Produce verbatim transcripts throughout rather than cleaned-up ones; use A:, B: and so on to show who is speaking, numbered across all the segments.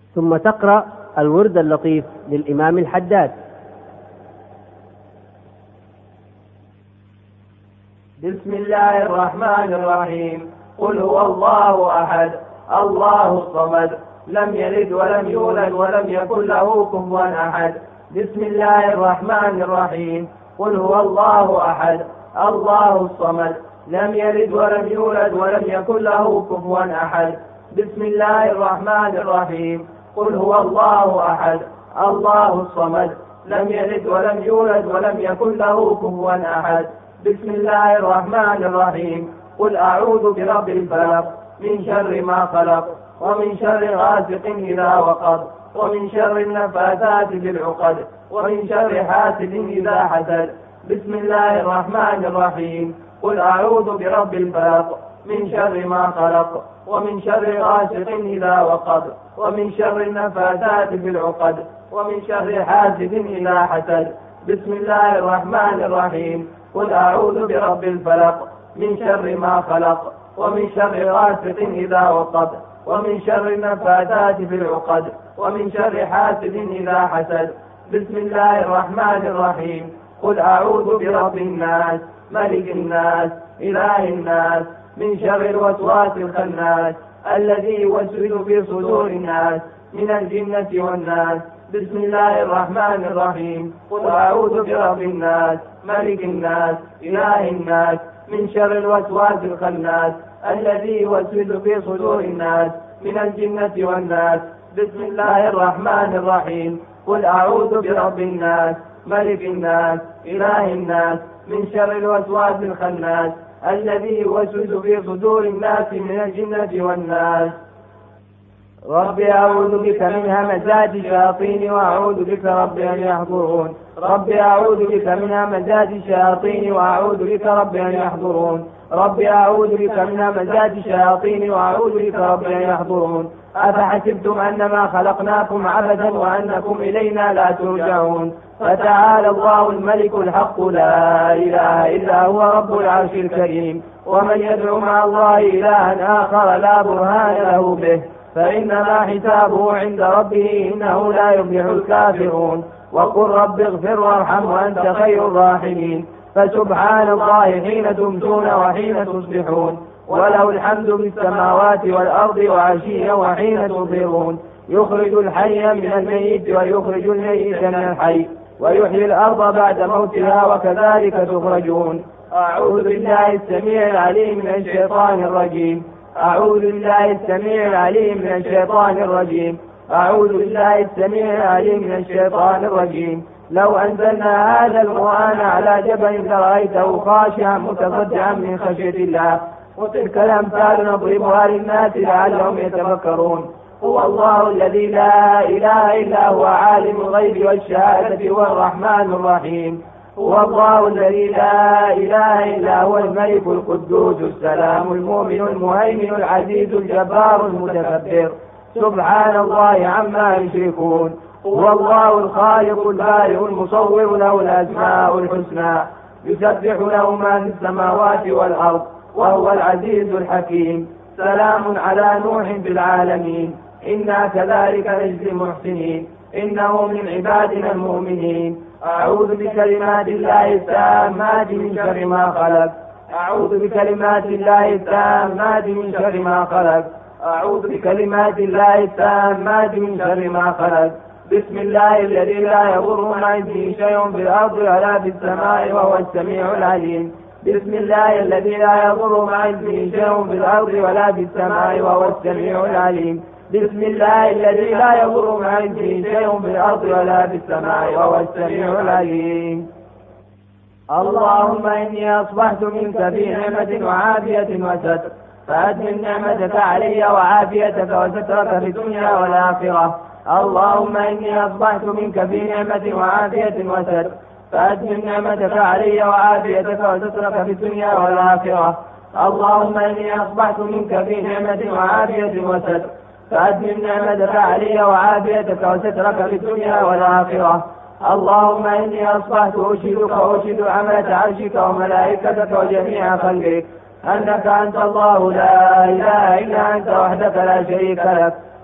A: ثم تقرأ الورد اللطيف للإمام الحداد.
B: بسم الله الرحمن الرحيم. قل هو الله أحد الله الصمد لم يلد ولم يولد ولم يكن له كفوا أحد. بسم الله الرحمن الرحيم. قل هو الله أحد الله الصمد لم يلد ولم يولد ولم يكن له كفوا أحد. بسم الله الرحمن الرحيم. قل هو الله أحد الله الصمد لم يلد ولم يولد ولم يكن له كفوا أحد. بسم الله الرحمن الرحيم. قل أعوذ برب الفلق من شر ما خلق ومن شر غاسق إذا وقب ومن شر النفاثات في العقد ومن شر حاسد إذا حسد. بسم الله الرحمن الرحيم. قل أعوذ برب الفلق من شر ما خلق ومن شر غاسق إذا وقب ومن شر النفاثات في العقد ومن شر حاسد إذا حسد. بسم الله الرحمن الرحيم. قل أعوذ برب الفلق من شر ما خلق ومن شر غاسق إذا وقب ومن شر النفاثات في العقد ومن شر حاسد إذا حسد. بسم الله الرحمن الرحيم. قل أعوذ برب الناس ملك الناس إله الناس من شر الوسواس الخناس الذي يوسوس في صدور الناس من الجنة والناس. بسم الله الرحمن الرحيم. قل أعوذ برب الناس ملك الناس إله الناس من شر الوسواس الخناس الذي يوسوس في صدور الناس من الجنة والناس. بسم الله الرحمن الرحيم. قل أعوذ برب الناس ملك الناس إله الناس من شر الوسواس الخناس الذي يوسوس في صدور الناس من الجنة والناس. رب أعوذ بك من همزات الشياطين وأعوذ بك رب أن يحضرون. رب أعوذ بك من همزات الشياطين وأعوذ بك رب أن يحضرون. رب أعوذ بك من همزات الشياطين وأعوذ بك رب أن يحضرون. أفحسبتم أنما خلقناكم عبثا وأنكم إلينا لا ترجعون. فتعالى الله الملك الحق لا إله إلا هو رب العرش الكريم. ومن يدعو مع الله إلها آخر لا برهان له به فإنما حسابه عند ربه إنه لا يفلح الكافرون. وقل رب اغفر وارحم وأنت خير الراحمين. فسبحان الله حين تمسون وحين تصبحون وله الحمد في السماوات والأرض وعشيا وحين تظهرون. يخرج الحي من الميت ويخرج الميت من الحي ويحيي الأرض بعد موتها وكذلك تخرجون. أعوذ بالله السميع العليم من الشيطان الرجيم. أعوذ بالله السميع العليم من الشيطان الرجيم. أعوذ بالله السميع العليم من الشيطان الرجيم. لو أنزلنا هذا القرآن على جبل لرأيته خاشعا متصدعا من خشية الله. وتلك الأمثال نضربها للناس لعلهم يتفكرون. هو الله الذي لا إله إلا هو عالم الغيب والشهادة هو الرحمن الرحيم. هو الله الذي لا إله إلا هو الملك القدوس السلام المؤمن المهيمن العزيز الجبار المتكبر. سبحان الله عما يشركون. هو الله الخالق البارئ المصور له الأسماء الحسنى يسبح له ما في السماوات والأرض وهو العزيز الحكيم. سلام على نوح في العالمين إنا كذلك نجزي المحسنين إنه من عبادنا المؤمنين. أعوذ بكلمات الله التامات من شر ما خلق. أعوذ بكلمات الله التامات من شر ما خلق. أعوذ بكلمات الله التامات من شر ما خلق. بسم الله الذي لا يضر مع اسمه شيء في الأرض ولا في السماء وهو السميع العليم. بسم الله الذي لا يضر مع اسمه شيء في الأرض ولا في السماء وهو السميع العليم. بسم الله الذي لا يضر مع اسمه شيء في الأرض ولا في السماء وهو السميع العليم. اللهم إني أصبحت منك في نعمة وعافية وستر فأتمم نعمتك علي وعافيتك وسترك في الدنيا والآخرة. اللهم إني أصبحت منك في نعمة وعافية وستر فأتمم نعمتك علي وعافيتك وسترك في الدنيا والآخرة. اللهم إني أصبحت منك في نعمة وعافية وستر فأتمم نعمتك علي وعافيتك وسترك في الدنيا والآخرة. اللهم إني أصبحت أشهدك وأشهد عملة عرشك وملائكتك وجميع خلقك أنك أنت الله لا إله إلا أنت وحدك لا شريك لك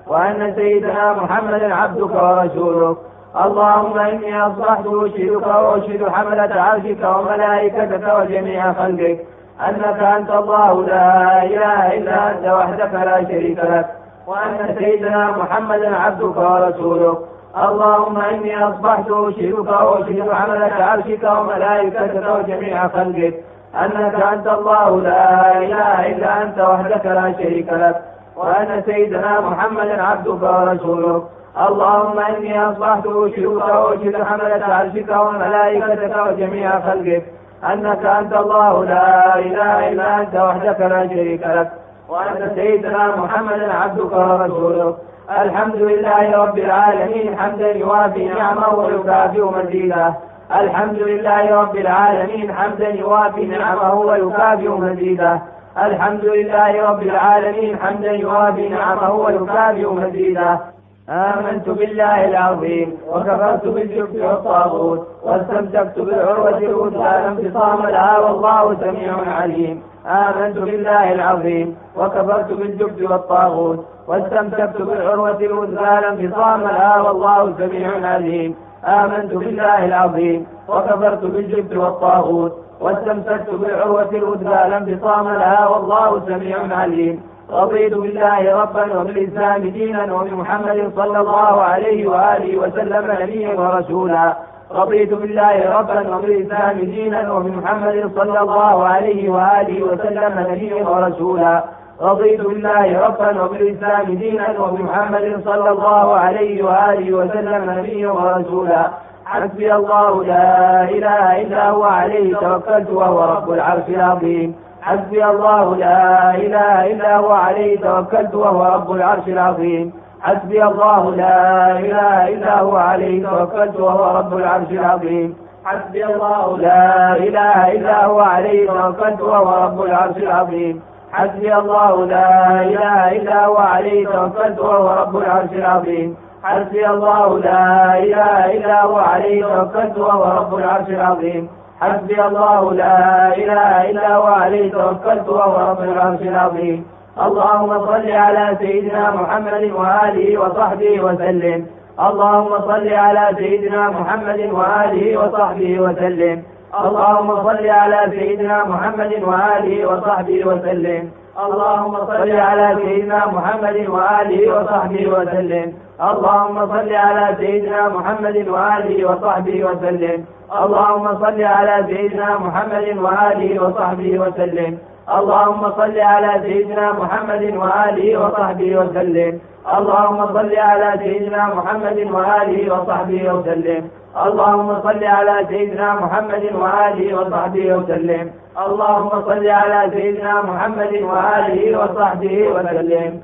B: وأن سيدنا محمدا عبدك ورسولك. اللهم إني أصبحت أشهدك وأشهد حملة عرشك وملائكتك وجميع خلقك أنك أنت الله لا إله إلا أنت وحدك لا شريك لك، وأن سيدنا محمدا عبدك ورسولك. اللهم إني أصبحت أشهدك وأشهد حملة عرشك وملائكتك وجميع خلقك أنك أنت الله لا إله إلا أنت وحدك لا شريك لك، وأن سيدنا محمدا عبدك ورسولك. اللهم إني أصبحت أشهدك وأشهد حملة عرشك وملائكتك وجميع خلقك أنك أنت الله لا إله إلا أنت وحدك لا شريك لك، وأن سيدنا محمدا عبدك ورسولك. الحمد لله رب العالمين حمدا يوافي نعمه ويكافئ مزيده. الحمد لله رب العالمين حمدا يوافي نعمه ويكافئ مزيده. الحمد لله رب العالمين حمدا يوافي نعمه ويكافئ مزيده. آمنت بالله العظيم وكفرت بالجبت والطاغوت واستمسكت بالعروة الوثقى لا انفصام لها والله سميع عليم. آمنت بالله العظيم وكفرت بالجبت والطاغوت واستمسكت بالعروة الوثقى لا انفصام لها والله سميع عليم. آمنت بالله العظيم وكفرت بالجبت والطاغوت واستمسكت بالعروة الوثقى لا انفصام لها والله سميع عليم. رضيت بالله ربا وبالإسلام دينا وبمحمد صلى الله عليه وآله وسلم نبيا ورسولا. رضيت بالله ربا وبالإسلام دينا وبمحمد صلى الله عليه وآله وسلم نبيا ورسولا. رضيت بالله ربا وبالإسلام دينا وبمحمد صلى الله عليه وآله وسلم نبيا ورسولا. حسبي الله لا إله إلا هو عليه توكلت وهو رب العرش العظيم. حسبي الله لا إله إلا هو عليه توكلت وهو رب العرش العظيم. حسبي الله لا إله إلا هو عليه توكلت وهو رب العرش العظيم. حسبي الله لا إله إلا هو عليه توكلت وهو رب العرش العظيم. حسبي الله لا إله إلا هو عليه توكلت وهو رب العرش العظيم. حسبي الله لا إله إلا هو عليه توكلت وهو رب العرش العظيم. حسبي الله لا إله إلا هو عليه توكلت وهو رب العرش العظيم. اللهم صل على سيدنا محمد وآله وصحبه وسلم. اللهم صل على سيدنا محمد وآله وصحبه وسلم. اللهم صل على سيدنا محمد وآله وصحبه وسلم. اللهم صل على سيدنا محمد وآله وصحبه وسلم. اللهم صل على سيدنا محمد وآله وصحبه وسلم. اللهم صل على سيدنا محمد وآله وصحبه وسلم. اللهم صل على سيدنا محمد وآله وصحبه وسلم. اللهم صل على سيدنا محمد وآله وصحبه وسلم. اللهم صل على سيدنا محمد وآله وصحبه وسلم. اللهم صل على سيدنا محمد وآله وصحبه وسلم.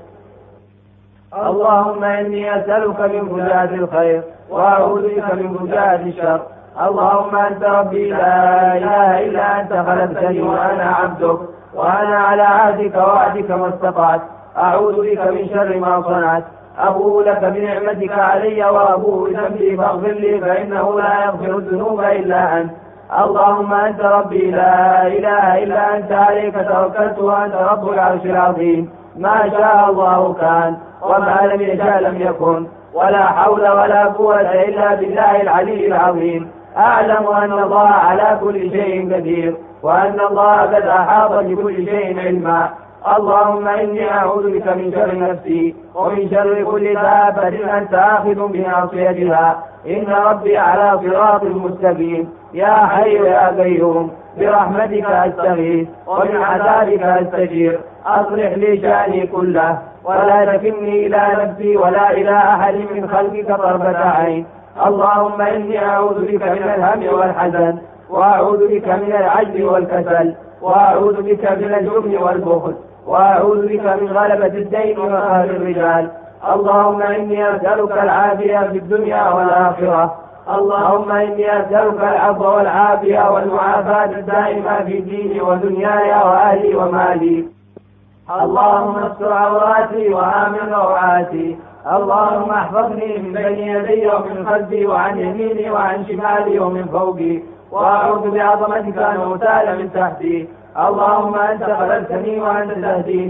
B: اللهم إني أسألك من فجاءة الخير وأعوذ بك من فجاءة الشر. اللهم أنت ربي لا إله إلا أنت خلقتني وأنا عبدك وأنا على عهدك ووعدك ما استطعت. أعوذ بك من شر ما صنعت. أبوء لك بنعمتك علي وأبوء بذنبي فاغفر لي فإنه لا يغفر الذنوب إلا أنت. اللهم أنت ربي لا إله إلا أنت عليك توكلت وأنت رب العرش العظيم. ما شاء الله كان وما لم يشاء لم يكن ولا حول ولا قوة إلا بالله العلي العظيم. أعلم أن الله على كل شيء قدير وأن الله قد أحاط بكل شيء علما. اللهم إني أعوذ بك من شر نفسي ومن شر كل دابة أنت آخذ بناصيتها. إن ربي على صراط مستقيم. يا حي يا قيوم برحمتك أستغيث ومن عذابك أستجير. أصلح لي شأني كله ولا تكلني إلى نفسي ولا إلى أحد من خلقك طرفة عين. اللهم إني أعوذ بك من الهم والحزن وأعوذ بك من العجز والكسل وأعوذ بك من الجبن والبخل وأعوذ بك من غلبة الدين وقهر الرجال. اللهم إني أسألك العافية في الدنيا والآخرة. اللهم إني أسألك العفو والعافية والمعافاة الدائمة في ديني ودنياي وأهلي ومالي. اللهم استر عوراتي وآمن روعاتي. اللهم احفظني من بين يدي ومن خلفي وعن يميني وعن شمالي ومن فوقي وأعوذ بعظمتك أن أغتال من تحتي. اللهم أنت خلقتني وأنت تهديني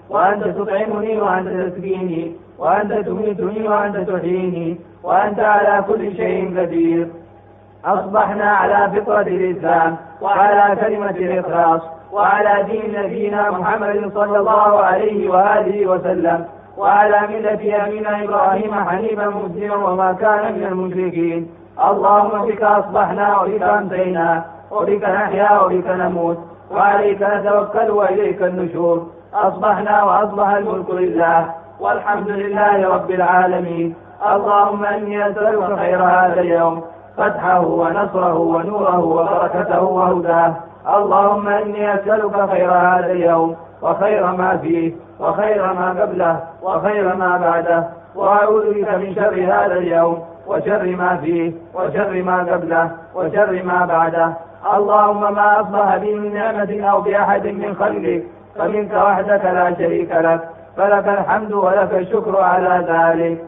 B: وأنت تطعمني وأنت تسقيني، وأنت تميتني وأنت تحييني، وأنت على كل شيء قدير. أصبحنا على فطرة الإسلام وعلى كلمة الإخلاص وعلى دين نبينا محمد صلى الله عليه وآله وسلم، وعلى ملة أبينا إبراهيم حنيفا مسلما وما كان من المشركين. اللهم بك أصبحنا وبك أمسينا وبك نحيا وبك نموت، وعليك نتوكل وإليك النشور. أصبحنا وأصبح الملك لله، والحمد لله رب العالمين. اللهم إني أسألك خير هذا اليوم، فتحه ونصره ونوره وبركته وهداه. اللهم إني أسألك خير هذا اليوم وخير ما فيه وخير ما قبله وخير ما بعده، وأعوذ بك من شر هذا اليوم وشر ما فيه وشر ما قبله وشر ما بعده. اللهم ما أصبح بي من نعمة أو بأحد من خلقك فمنك وحدك لا شريك لك، فلك الحمد ولك الشكر على ذلك.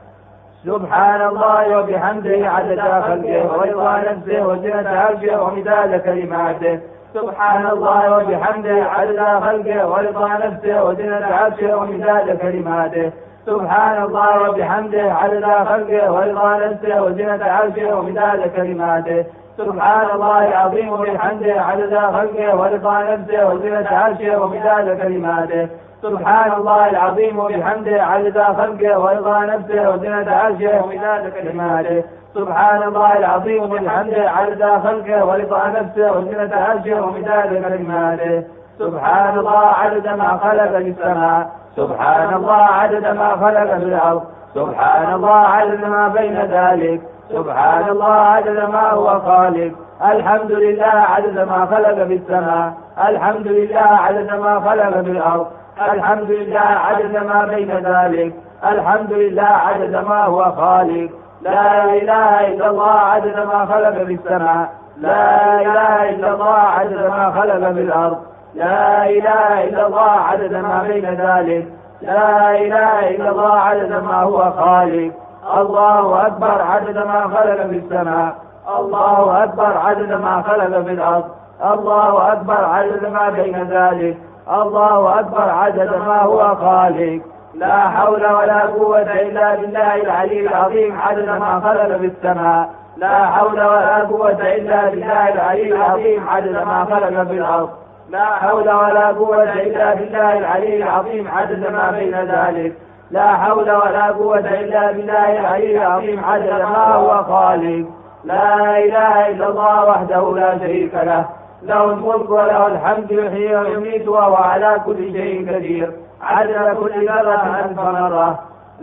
B: سبحان الله وبحمده عدد خلقه ورضا نفسه وزنة عرشه ومداد كلماته. سبحان الله وبحمده عدد خلقه ورضا نفسه وزنة عرشه ومداد كلماته. سبحان الله وبحمده عدد خلقه ورضا نفسه وزنة عرشه ومداد كلماته. سبحان الله العظيم وبحمده عدد خلقه ورضا نفسه وزنة عرشه ومداد كلماته. سبحان الله العظيم وبحمده عدد خلقه ورضا نفسه وزنة عرشه ومداد كلماته. سبحان الله العظيم وبحمده عدد خلقه ورضا نفسه وزنة عرشه ومداد كلماته. سبحان الله عدد ما خلق في السماء، سبحان الله عدد ما خلق في الأرض، سبحان الله عدد ما بين ذلك، سبحان الله عدد ما هو خالق. الحمد لله عدد ما خلق في السماء، الحمد لله عدد ما خلق في الأرض، الحمد لله عدد ما بين ذلك، الحمد لله عدد ما هو خالق. لا إله إلا الله عدد ما خلق في السماء، لا إله إلا الله عدد ما خلق في الأرض، لا إله إلا الله عدد ما بين ذلك، لا إله إلا الله عدد ما هو خالق. الله أكبر عدد ما خلق في السماء، الله أكبر عدد ما خلق في الأرض، الله أكبر عدد ما بين ذلك، الله أكبر عدد ما هو خالق. لا حول ولا قوة إلا بالله العلي العظيم عدد ما خلق في السماء، لا حول ولا قوة إلا بالله العلي العظيم عدد ما خلق في الأرض، لا حول ولا قوة إلا بالله العلي العظيم عدد ما بين ذلك، لا حول ولا قوة إلا بالله العلي العظيم عدد ما هو خالق. لا إله إلا الله وحده لا شريك له، له الملك وله الحمد يحيي ويميت وهو على كل شيء قدير، عدد كل ذرة ألف مرة.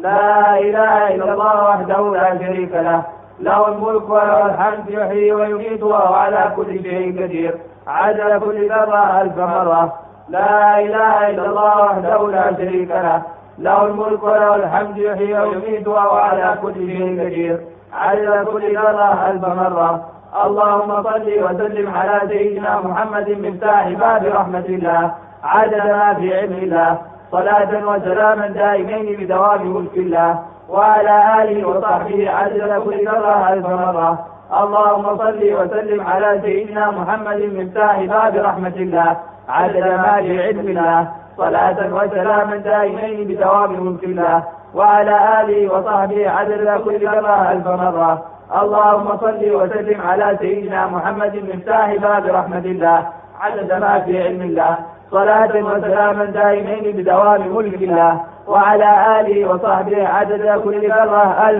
B: لا إله إلا الله وحده لا شريك له، له الملك وله الحمد يحيي ويميت وهو على كل شيء قدير، عدد كل ذرة ألف مرة. لا إله إلا الله وحده لا شريك له، له الملك وله الحمد يحيي ويميت وهو على كل شيء قدير، عدد كل ذرة ألف مرة. اللهم صل وسلم على سيدنا محمد مفتاح باب رحمة الله عدد ما في علم الله، صلاة وسلاما دائمين بدوام ملك الله، وعلى آله وصحبه عدد كل ذرة ألف مرة. اللهم صل وسلم على سيدنا محمد مفتاح باب رحمة الله عدد ما في علم الله، صلاة وسلاما دائمين بدوام ملك الله، وعلى آله وصحبه عدد كل ذرة ألف مرة. اللهم صل وسلم على سيدنا محمد مفتاح باب رحمة الله عدد ما في علم الله، صلاة وسلاما دائمين بدوام ملك الله، وعلى آله وصحبه عدد كل ذرة ألف